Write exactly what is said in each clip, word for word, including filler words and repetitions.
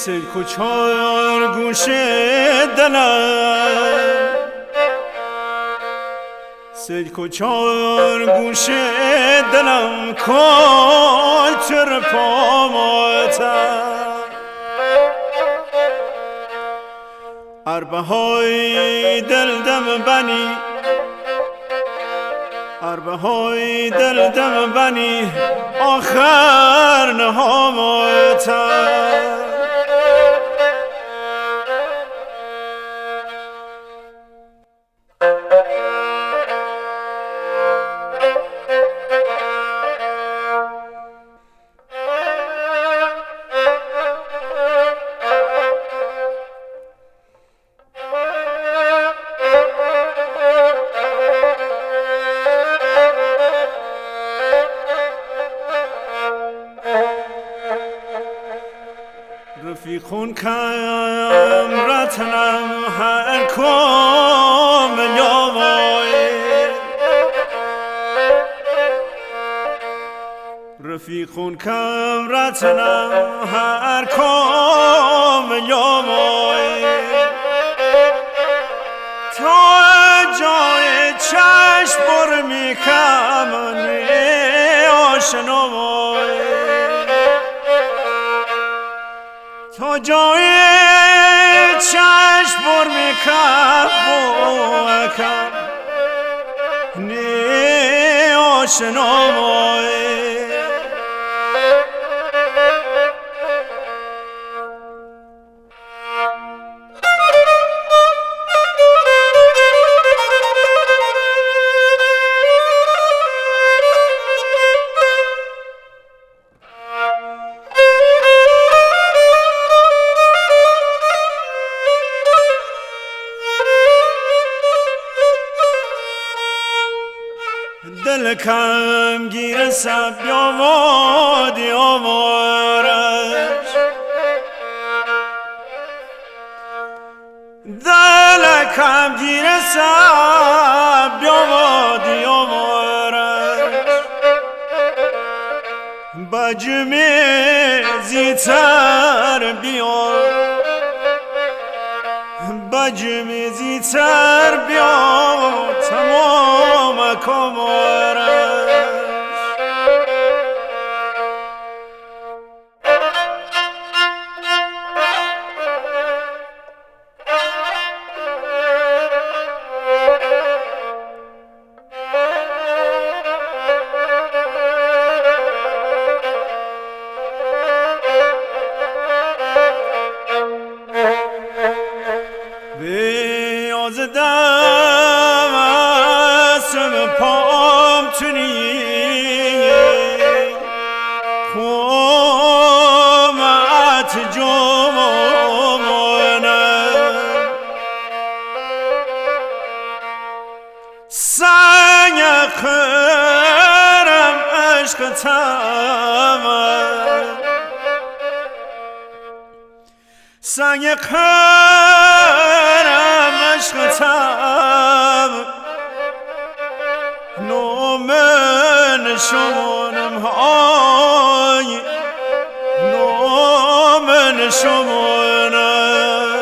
سلک و چار گوشه دلم، سلک و چار گوشه دلم کل تر پاماتم. عربه های دل دم بنی، عربه های دل دم بنی آخر نهاماتم. رفیقون کم رتنم هر کام یاوای، رفیقون کم رتنم هر کام یاوای، تا جای چشم بر میکمن آشنوای، تا جای چشم بر میکم بوکم نی آشنوای. دل کم گیر سب یاوادی آوارش، دل کم گیر سب یاوادی آوارش، بجمی زیتر بیار، بجمی زیتر بیار تمام کمارش. دستم پام تونی قومت جمانم، سنگ خرم عشقتم، سنگ خرم عشقتم، نومن شمانم های، نومن شمانم.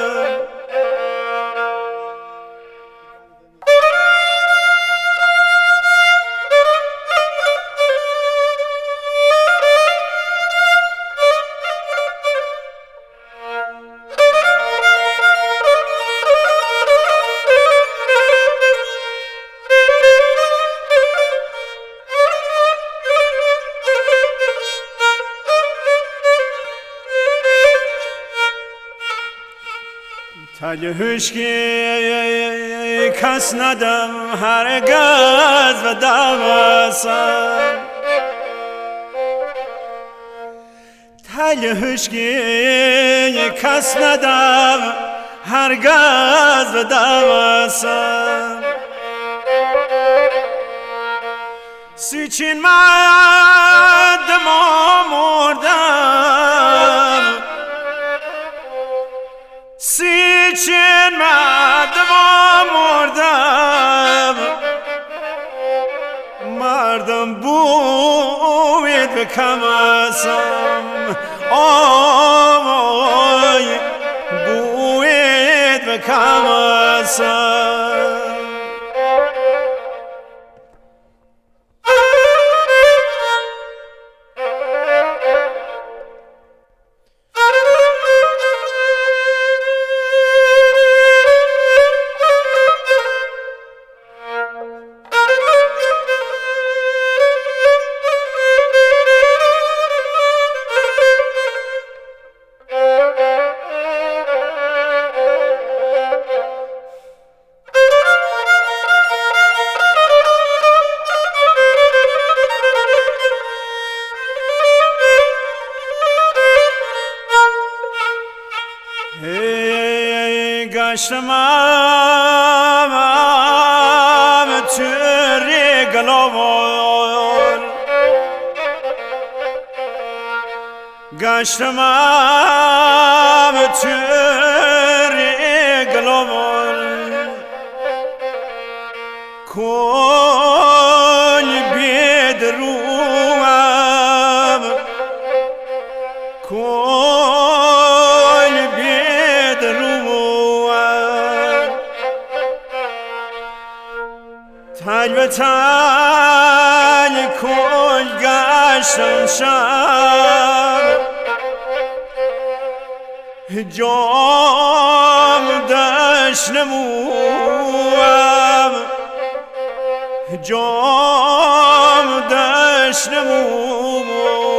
تاج هشکی کس ندم هرگز و دوستم، تاج هشکی کس ندم هرگز و دوستم، سیچین مردم مردم، سیچین مردم مردم، مردم بوید بکمسم آمای کمسم گشتمم توی گلوان گشتمم توی گلوان کل بیدروم کل بیدروم تنگ به تنگ کل گشتم شب جام دشت نموم جام دشت نموم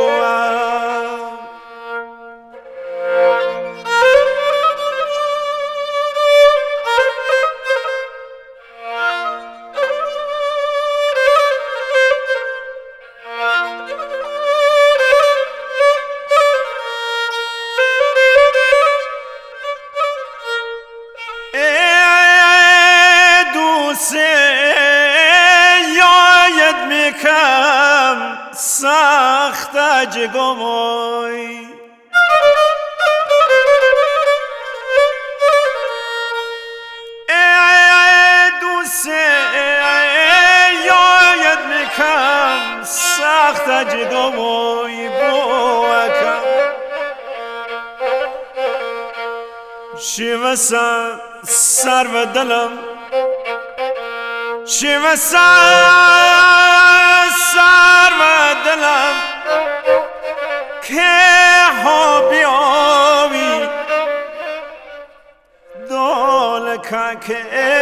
یاد میکم سخت جگمای ای دوست یاد میکم سخت جگمای بوکم شیوه سر و دلم شیوه سر سر و دلم که ها بیاوی دول که